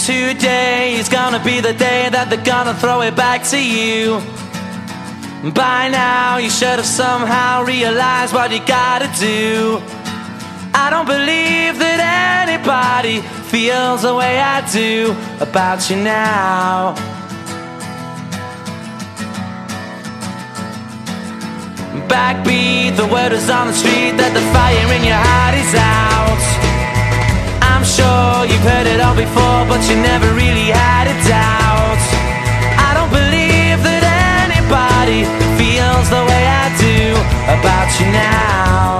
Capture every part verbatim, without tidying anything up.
Today is gonna be the day that they're gonna throw it back to you. By now you should have somehow realized what you gotta do. I don't believe that anybody feels the way I do about you now. Backbeat, the word is on the street that the fire in your heart is out. I'm sure you've heard it all before, but you never really had a doubt. I don't believe that anybody feels the way I do about you now.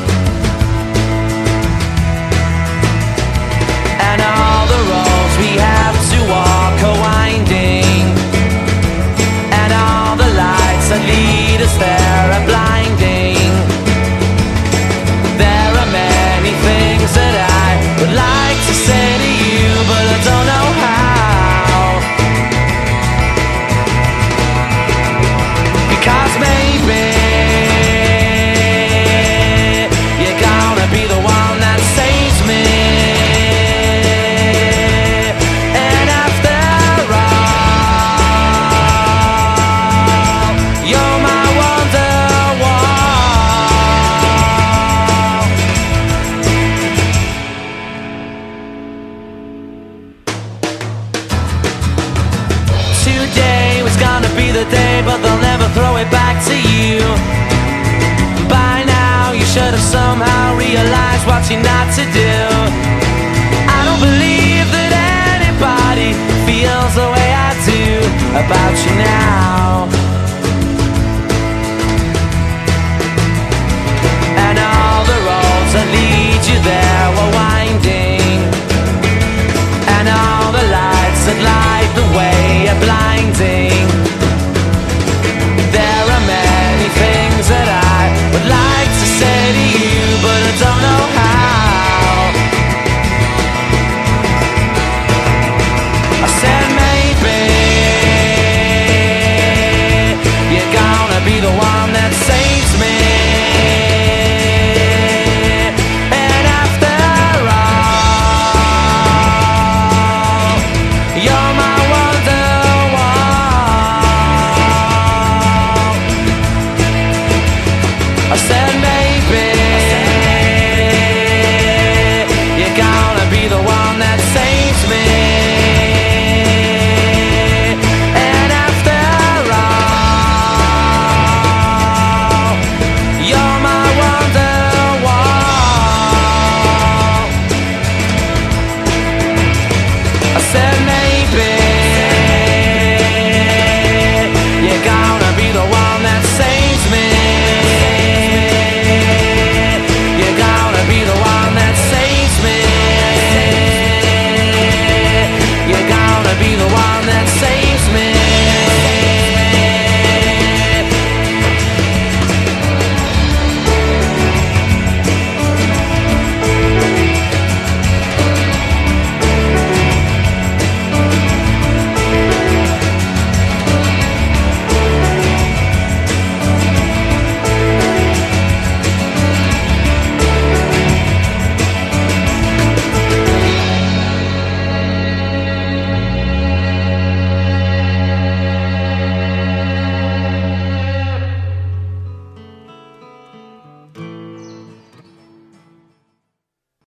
And all the roads we have to walk are winding, and all the lights that lead us there are blinding. There are many things that I would like to say to you, but I don't know how. Because maybe you're gonna be the one that saves me. And after all, you're my Wonderwall. Today was gonna be the day, but they'll never throw it back to you. By now you should have somehow realized what you're not to do. I don't believe that anybody feels the way I do about you now. And all the roads that lead you there were winding, and all the lights that light the way are blinding. There are many things that I would like to say to you, but I don't know how. I said maybe you're gonna be the one that saves me. And after all, you're my Wonderwall. I said